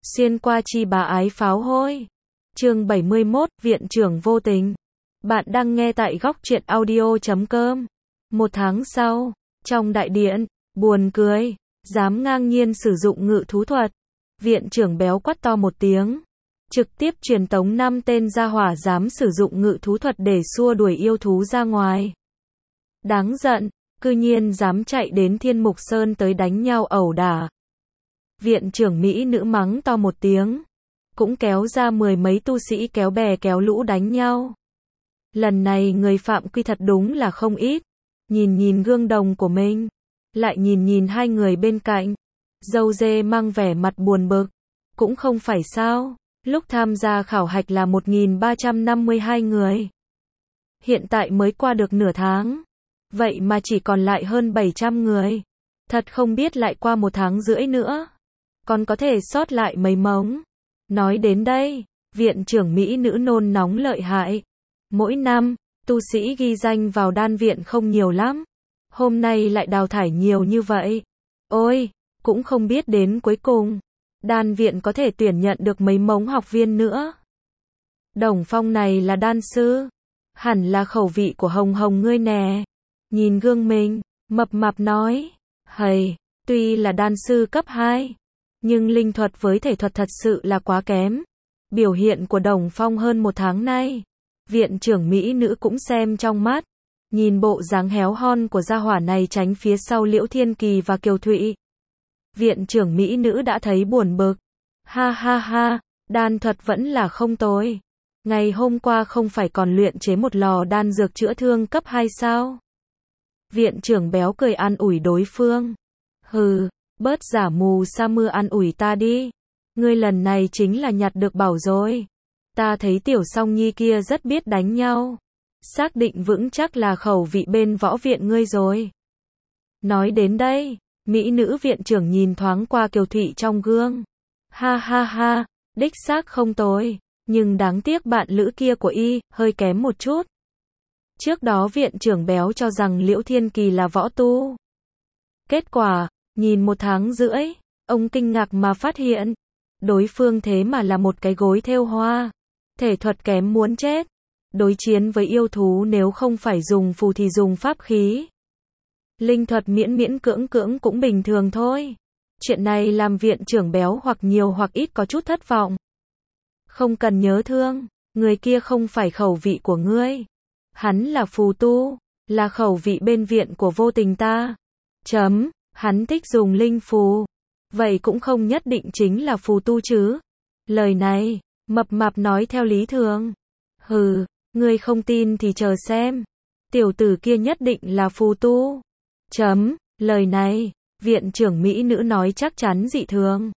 Xuyên qua chi bá ái pháo hôi. Chương 71, Viện trưởng vô tình. Bạn đang nghe tại góc truyện audio.com. Một tháng sau, trong đại điện, buồn cười, dám ngang nhiên sử dụng ngự thú thuật. Viện trưởng béo quát to một tiếng, trực tiếp truyền tống 5 tên gia hỏa dám sử dụng ngự thú thuật để xua đuổi yêu thú ra ngoài. Đáng giận, cư nhiên dám chạy đến Thiên Mục Sơn tới đánh nhau ẩu đả. Viện trưởng Mỹ nữ mắng to một tiếng, cũng kéo ra 10 mấy tu sĩ kéo bè kéo lũ đánh nhau. Lần này người phạm quy thật đúng là không ít. Nhìn gương đồng của mình, lại nhìn hai người bên cạnh. Dâu dê mang vẻ mặt buồn bực. Cũng không phải sao, lúc tham gia khảo hạch là 1352 người. Hiện tại mới qua được nửa tháng. Vậy mà chỉ còn lại hơn 700 người. Thật không biết lại qua 1 tháng rưỡi nữa, còn có thể sót lại mấy mống. Nói đến đây, viện trưởng Mỹ nữ nôn nóng lợi hại. Mỗi năm, tu sĩ ghi danh vào đan viện không nhiều lắm. Hôm nay lại đào thải nhiều như vậy. Ôi, cũng không biết đến cuối cùng, đan viện có thể tuyển nhận được mấy mống học viên nữa. Đồng Phong này là đan sư, hẳn là khẩu vị của Hồng Hồng ngươi nè. Nhìn gương mình, mập mạp nói, hầy, tuy là đan sư cấp 2, nhưng linh thuật với thể thuật thật sự là quá kém. Biểu hiện của Đồng Phong hơn 1 tháng nay, viện trưởng Mỹ nữ cũng xem trong mắt. Nhìn bộ dáng héo hon của gia hỏa này tránh phía sau Liễu Thiên Kỳ và Kiều Thụy, viện trưởng Mỹ nữ đã thấy buồn bực. Ha ha ha, đan thuật vẫn là không tồi. Ngày hôm qua không phải còn luyện chế một lò đan dược chữa thương cấp 2 sao? Viện trưởng béo cười an ủi đối phương. Hừ, bớt giả mù sa mưa an ủi ta đi. Ngươi lần này chính là nhặt được bảo rồi. Ta thấy tiểu song nhi kia rất biết đánh nhau. Xác định vững chắc là khẩu vị bên võ viện ngươi rồi. Nói đến đây, Mỹ nữ viện trưởng nhìn thoáng qua Kiều Thụy trong gương. Ha ha ha, đích xác không tồi, nhưng đáng tiếc bạn lữ kia của y hơi kém một chút. Trước đó viện trưởng béo cho rằng Liễu Thiên Kỳ là võ tu. Kết quả, nhìn 1 tháng rưỡi, ông kinh ngạc mà phát hiện, đối phương thế mà là một cái gối thêu hoa. Thể thuật kém muốn chết. Đối chiến với yêu thú nếu không phải dùng phù thì dùng pháp khí. Linh thuật miễn cưỡng cũng bình thường thôi. Chuyện này làm viện trưởng béo hoặc nhiều hoặc ít có chút thất vọng. Không cần nhớ thương, người kia không phải khẩu vị của ngươi. Hắn là phù tu, là khẩu vị bên viện của vô tình ta. Hắn thích dùng linh phù. Vậy cũng không nhất định chính là phù tu chứ. Lời này, mập mạp nói theo lý thường. Hừ, ngươi không tin thì chờ xem. Tiểu tử kia nhất định là phù tu. Lời này, viện trưởng Mỹ nữ nói chắc chắn dị thường.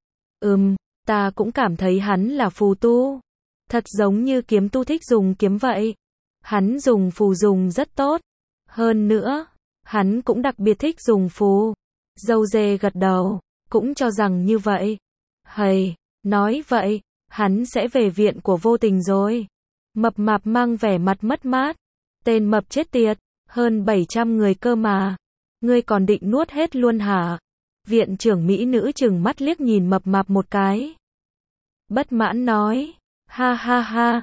Ta cũng cảm thấy hắn là phù tu. Thật giống như kiếm tu thích dùng kiếm vậy. Hắn dùng phù dùng rất tốt. Hơn nữa, hắn cũng đặc biệt thích dùng phù. Dâu dê gật đầu, cũng cho rằng như vậy. Hầy, nói vậy, hắn sẽ về viện của vô tình rồi. Mập mạp mang vẻ mặt mất mát. Tên mập chết tiệt, hơn 700 người cơ mà. Ngươi còn định nuốt hết luôn hả? Viện trưởng Mỹ nữ trừng mắt liếc nhìn mập mạp một cái. Bất mãn nói, ha ha ha,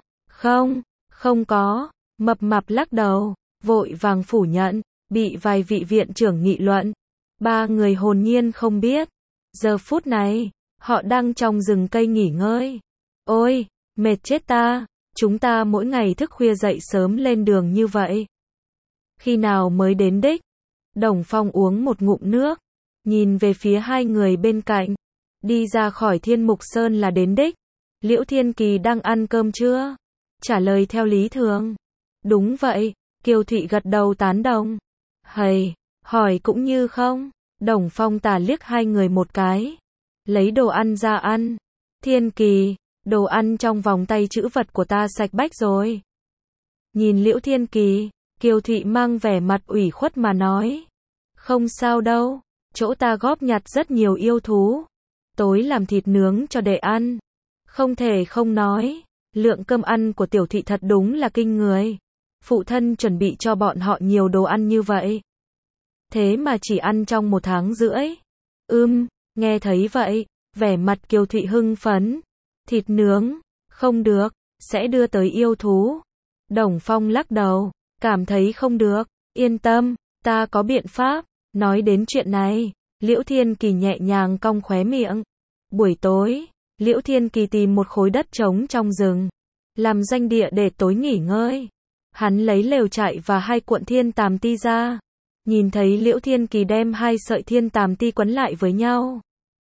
không có. Mập mạp lắc đầu, vội vàng phủ nhận, bị vài vị viện trưởng nghị luận. 3 người hồn nhiên không biết. Giờ phút này, họ đang trong rừng cây nghỉ ngơi. Ôi, mệt chết ta. Chúng ta mỗi ngày thức khuya dậy sớm lên đường như vậy. Khi nào mới đến đích? Đồng Phong uống một ngụm nước, nhìn về phía hai người bên cạnh. Đi ra khỏi Thiên Mục Sơn là đến đích. Liễu Thiên Kỳ đang ăn cơm chưa? Trả lời theo lý thường. Đúng vậy, Kiều Thụy gật đầu tán đồng. Hầy, hỏi cũng như không. Đồng Phong tà liếc hai người một cái. Lấy đồ ăn ra ăn. Thiên Kỳ, đồ ăn trong vòng tay trữ vật của ta sạch bách rồi. Nhìn Liễu Thiên Kỳ, Kiều Thụy mang vẻ mặt ủy khuất mà nói. Không sao đâu, chỗ ta góp nhặt rất nhiều yêu thú. Tối làm thịt nướng cho đệ ăn. Không thể không nói, lượng cơm ăn của Tiểu Thụy thật đúng là kinh người. Phụ thân chuẩn bị cho bọn họ nhiều đồ ăn như vậy. Thế mà chỉ ăn trong 1 tháng rưỡi. Nghe thấy vậy, Vẻ mặt Kiều Thụy hưng phấn. Thịt nướng, không được, sẽ đưa tới yêu thú. Đồng Phong lắc đầu, cảm thấy không được, yên tâm, ta có biện pháp. Nói đến chuyện này, Liễu Thiên Kỳ nhẹ nhàng cong khóe miệng. Buổi tối, Liễu Thiên Kỳ tìm một khối đất trống trong rừng, làm doanh địa để tối nghỉ ngơi. Hắn lấy lều trại và 2 cuộn thiên tàm ti ra. Nhìn thấy Liễu Thiên Kỳ đem 2 sợi thiên tàm ti quấn lại với nhau.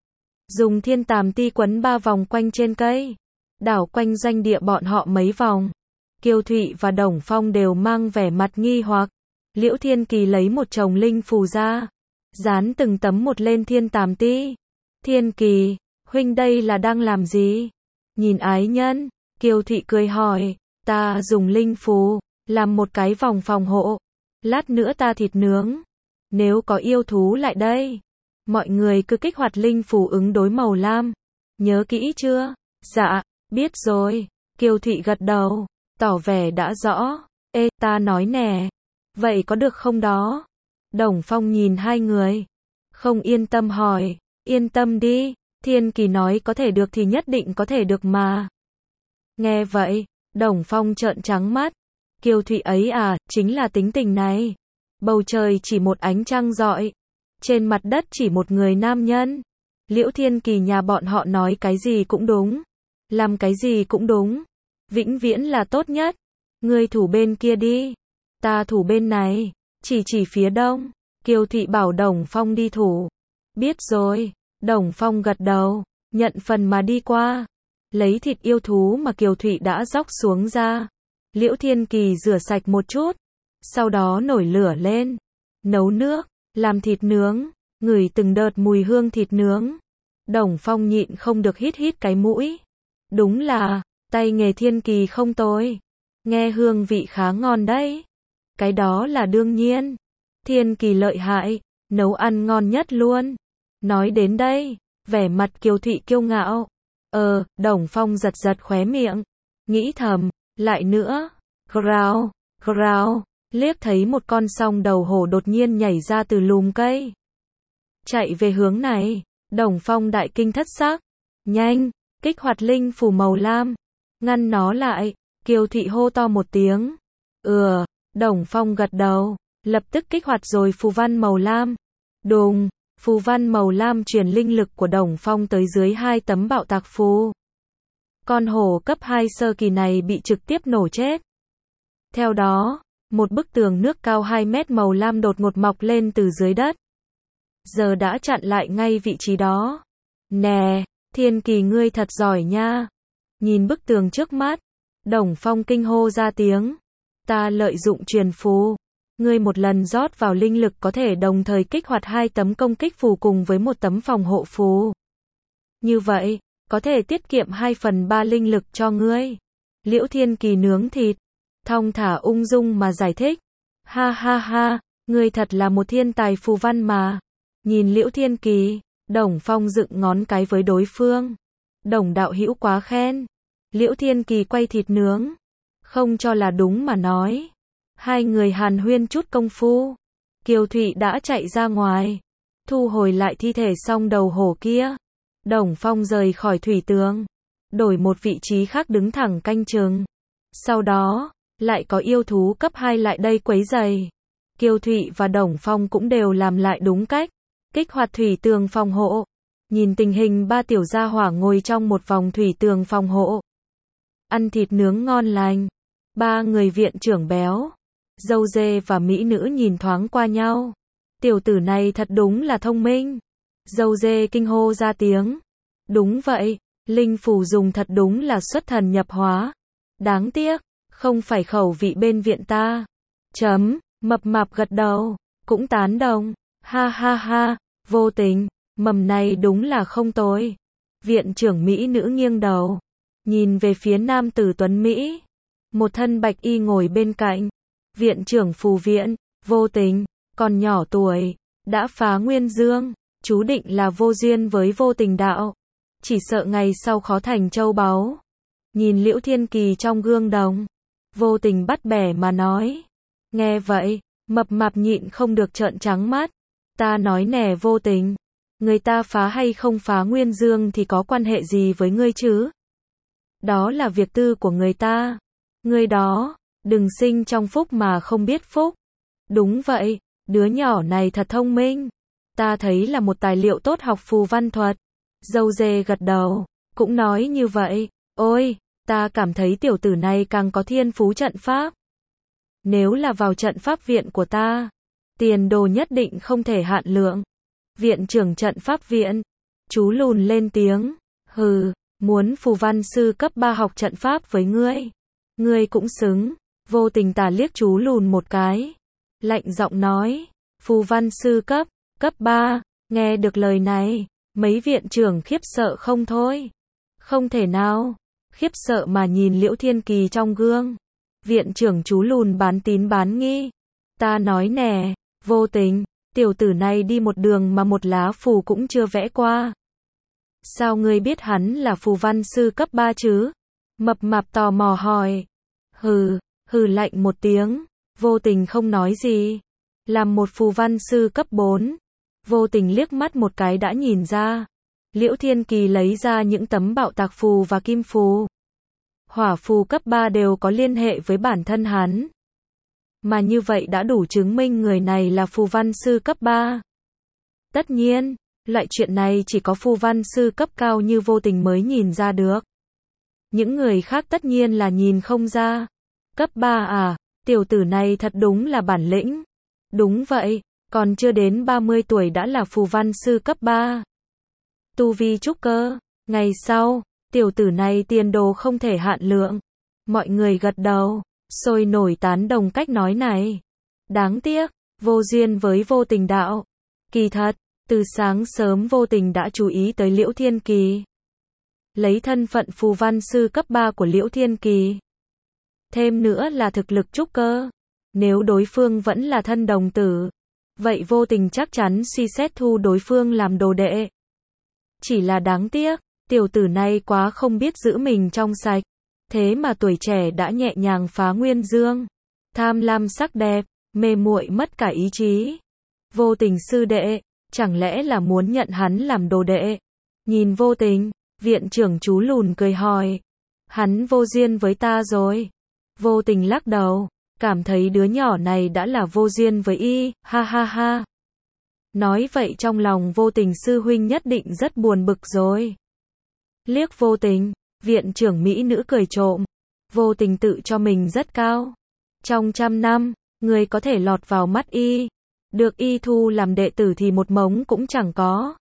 Dùng thiên tàm ti quấn 3 vòng quanh trên cây. Đảo quanh doanh địa bọn họ mấy vòng. Kiều Thụy và Đồng Phong đều mang vẻ mặt nghi hoặc. Liễu Thiên Kỳ lấy một chồng linh phù ra. Dán từng tấm một lên thiên tàm ti. Thiên Kỳ, huynh đây là đang làm gì? Nhìn ái nhân, Kiều Thụy cười hỏi. Ta dùng linh phù, làm một cái vòng phòng hộ. Lát nữa ta thịt nướng. Nếu có yêu thú lại đây, mọi người cứ kích hoạt linh phù ứng đối màu lam. Nhớ kỹ chưa? Dạ, biết rồi. Kiều Thụy gật đầu, tỏ vẻ đã rõ. Ê, ta nói nè. Vậy có được không đó? Đồng Phong nhìn hai người. Không yên tâm hỏi. Yên tâm đi. Thiên Kỳ nói có thể được thì nhất định có thể được mà. Nghe vậy, Đồng Phong trợn trắng mắt. Kiều Thụy ấy à, chính là tính tình này. Bầu trời chỉ một ánh trăng rọi. Trên mặt đất chỉ một người nam nhân. Liễu Thiên Kỳ nhà bọn họ nói cái gì cũng đúng. Làm cái gì cũng đúng. Vĩnh viễn là tốt nhất. Ngươi thủ bên kia đi. Ta thủ bên này. Chỉ phía đông. Kiều Thụy bảo Đồng Phong đi thủ. Biết rồi. Đồng Phong gật đầu. Nhận phần mà đi qua. Lấy thịt yêu thú mà Kiều Thụy đã róc xuống ra. Liễu Thiên Kỳ rửa sạch một chút. Sau đó nổi lửa lên. Nấu nước. Làm thịt nướng. Ngửi từng đợt mùi hương thịt nướng. Đồng Phong nhịn không được hít cái mũi. Đúng là, tay nghề Thiên Kỳ không tồi. Nghe hương vị khá ngon đấy. Cái đó là đương nhiên. Thiên Kỳ lợi hại. Nấu ăn ngon nhất luôn. Nói đến đây, vẻ mặt Kiều Thụy kiêu ngạo. Đồng Phong giật khóe miệng. Nghĩ thầm, lại nữa. Grào, grào. Liếc thấy một con song đầu hổ đột nhiên nhảy ra từ lùm cây. Chạy về hướng này. Đồng Phong đại kinh thất sắc. Nhanh, kích hoạt linh phù màu lam. Ngăn nó lại. Kiều Thụy hô to một tiếng. Đồng Phong gật đầu. Lập tức kích hoạt rồi phù văn màu lam. Đùng, phù văn màu lam truyền linh lực của Đồng Phong tới dưới 2 tấm bạo tạc phù. Con hổ cấp 2 sơ kỳ này bị trực tiếp nổ chết. Theo đó, một bức tường nước cao 2 mét màu lam đột ngột mọc lên từ dưới đất. Giờ đã chặn lại ngay vị trí đó. Nè, Thiên Kỳ ngươi thật giỏi nha. Nhìn bức tường trước mắt, Đồng Phong kinh hô ra tiếng. Ta lợi dụng truyền phù. Ngươi một lần rót vào linh lực có thể đồng thời kích hoạt 2 tấm công kích phù cùng với 1 tấm phòng hộ phù. Như vậy, có thể tiết kiệm 2/3 linh lực cho ngươi. Liễu Thiên Kỳ nướng thịt. Thong thả ung dung mà giải thích. Ha ha ha, ngươi thật là một thiên tài phù văn mà. Nhìn Liễu Thiên Kỳ, Đồng Phong dựng ngón cái với đối phương. Đồng đạo hữu quá khen. Liễu Thiên Kỳ quay thịt nướng. Không cho là đúng mà nói. Hai người hàn huyên chút công phu. Kiều Thụy đã chạy ra ngoài. Thu hồi lại thi thể song đầu hổ kia. Đồng Phong rời khỏi thủy tường. Đổi một vị trí khác đứng thẳng canh chừng. Sau đó, lại có yêu thú cấp 2 lại đây quấy rầy. Kiều Thụy và Đồng Phong cũng đều làm lại đúng cách. Kích hoạt thủy tường phòng hộ. Nhìn tình hình 3 tiểu gia hỏa ngồi trong một vòng thủy tường phòng hộ. Ăn thịt nướng ngon lành. 3 người viện trưởng béo, dâu dê và mỹ nữ nhìn thoáng qua nhau. Tiểu tử này thật đúng là thông minh. Dâu dê kinh hô ra tiếng. Đúng vậy, linh phù dùng thật đúng là xuất thần nhập hóa. Đáng tiếc, không phải khẩu vị bên viện ta. Mập mạp gật đầu, cũng tán đồng. Ha ha ha, vô tình, mầm này đúng là không tồi. Viện trưởng mỹ nữ nghiêng đầu, nhìn về phía nam tử tuấn Mỹ. Một thân bạch y ngồi bên cạnh. Viện trưởng phù viện, vô tình, còn nhỏ tuổi, đã phá nguyên dương, chú định là vô duyên với vô tình đạo. Chỉ sợ ngày sau khó thành châu báu. Nhìn Liễu Thiên Kỳ trong gương đồng, vô tình bắt bẻ mà nói. Nghe vậy, mập mạp nhịn không được trợn trắng mắt. Ta nói nè vô tình, Người ta phá hay không phá Nguyên Dương thì có quan hệ gì với ngươi chứ? Đó là việc tư của người ta. Ngươi đó, đừng sinh trong phúc mà không biết phúc. Đúng vậy, đứa nhỏ này thật thông minh. Ta thấy là một tài liệu tốt học phù văn thuật. Dâu dê gật đầu, cũng nói như vậy. Ôi, ta cảm thấy tiểu tử này càng có thiên phú trận pháp. Nếu là vào trận pháp viện của ta, tiền đồ nhất định không thể hạn lượng. Viện trưởng trận pháp viện, chú lùn lên tiếng. Hừ, muốn phù văn sư cấp 3 học trận pháp với ngươi. Ngươi cũng xứng. Vô tình tà liếc chú lùn một cái. Lạnh giọng nói, phù văn sư cấp 3, nghe được lời này, mấy viện trưởng khiếp sợ không thôi. Không thể nào, khiếp sợ mà nhìn Liễu Thiên Kỳ trong gương. Viện trưởng chú lùn bán tín bán nghi. Ta nói nè, Vô Tình, tiểu tử này đi một đường mà một lá phù cũng chưa vẽ qua. Sao ngươi biết hắn là phù văn sư cấp 3 chứ? Mập mạp tò mò hỏi. Hừ lạnh một tiếng. Vô Tình không nói gì. Làm một phù văn sư cấp 4. Vô Tình liếc mắt một cái đã nhìn ra. Liễu Thiên Kỳ lấy ra những tấm bạo tạc phù và kim phù. Hỏa phù cấp 3 đều có liên hệ với bản thân hắn. Mà như vậy đã đủ chứng minh người này là phù văn sư cấp 3. Tất nhiên, loại chuyện này chỉ có phù văn sư cấp cao như Vô Tình mới nhìn ra được. Những người khác tất nhiên là nhìn không ra. Cấp 3 à, tiểu tử này thật đúng là bản lĩnh. Đúng vậy, còn chưa đến 30 tuổi đã là phù văn sư cấp 3. Tu vi trúc cơ. Ngày sau, tiểu tử này tiền đồ không thể hạn lượng. Mọi người gật đầu, sôi nổi tán đồng cách nói này. Đáng tiếc, vô duyên với Vô Tình đạo. Kỳ thật, từ sáng sớm Vô Tình đã chú ý tới Liễu Thiên Kỳ. Lấy thân phận phù văn sư cấp 3 của Liễu Thiên Kỳ. Thêm nữa là thực lực trúc cơ. Nếu đối phương vẫn là thân đồng tử, vậy Vô Tình chắc chắn suy xét thu đối phương làm đồ đệ. Chỉ là đáng tiếc, tiểu tử này quá không biết giữ mình trong sạch. Thế mà tuổi trẻ đã nhẹ nhàng phá Nguyên Dương. Tham lam sắc đẹp, mê muội mất cả ý chí. Vô Tình sư đệ, chẳng lẽ là muốn nhận hắn làm đồ đệ? Nhìn Vô Tình, viện trưởng chú lùn cười hỏi. Hắn vô duyên với ta rồi. Vô Tình lắc đầu, cảm thấy đứa nhỏ này đã là vô duyên với y, ha ha ha. Nói vậy trong lòng Vô Tình sư huynh nhất định rất buồn bực rồi. Liếc Vô Tình, viện trưởng mỹ nữ cười trộm. Vô Tình tự cho mình rất cao. Trong 100 năm, người có thể lọt vào mắt y. Được y thu làm đệ tử thì một mống cũng chẳng có.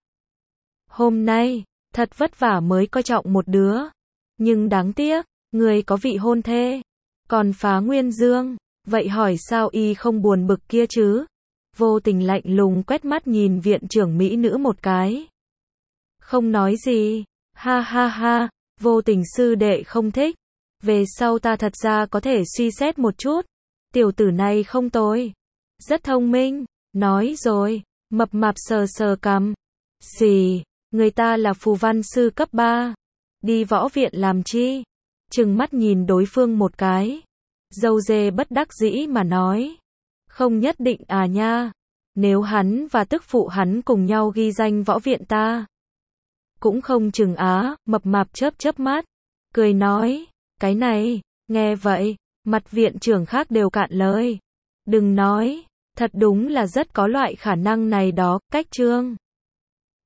Hôm nay, thật vất vả mới coi trọng một đứa. Nhưng đáng tiếc, người có vị hôn thê. Còn phá Nguyên Dương, vậy hỏi sao y không buồn bực kia chứ? Vô Tình lạnh lùng quét mắt nhìn viện trưởng mỹ nữ một cái. Không nói gì, ha ha ha, Vô Tình sư đệ không thích. Về sau ta thật ra có thể suy xét một chút. Tiểu tử này không tồi. Rất thông minh, nói rồi, mập mạp sờ sờ cằm. Xì, người ta là phù văn sư cấp 3. Đi võ viện làm chi? Trừng mắt nhìn đối phương một cái. Dâu dê bất đắc dĩ mà nói. Không nhất định à nha. Nếu hắn và tức phụ hắn cùng nhau ghi danh võ viện ta. Cũng không chừng á, mập mạp chớp mắt. Cười nói, cái này, nghe vậy, mặt viện trưởng khác đều cạn lời. Đừng nói, thật đúng là rất có loại khả năng này đó, cách trương.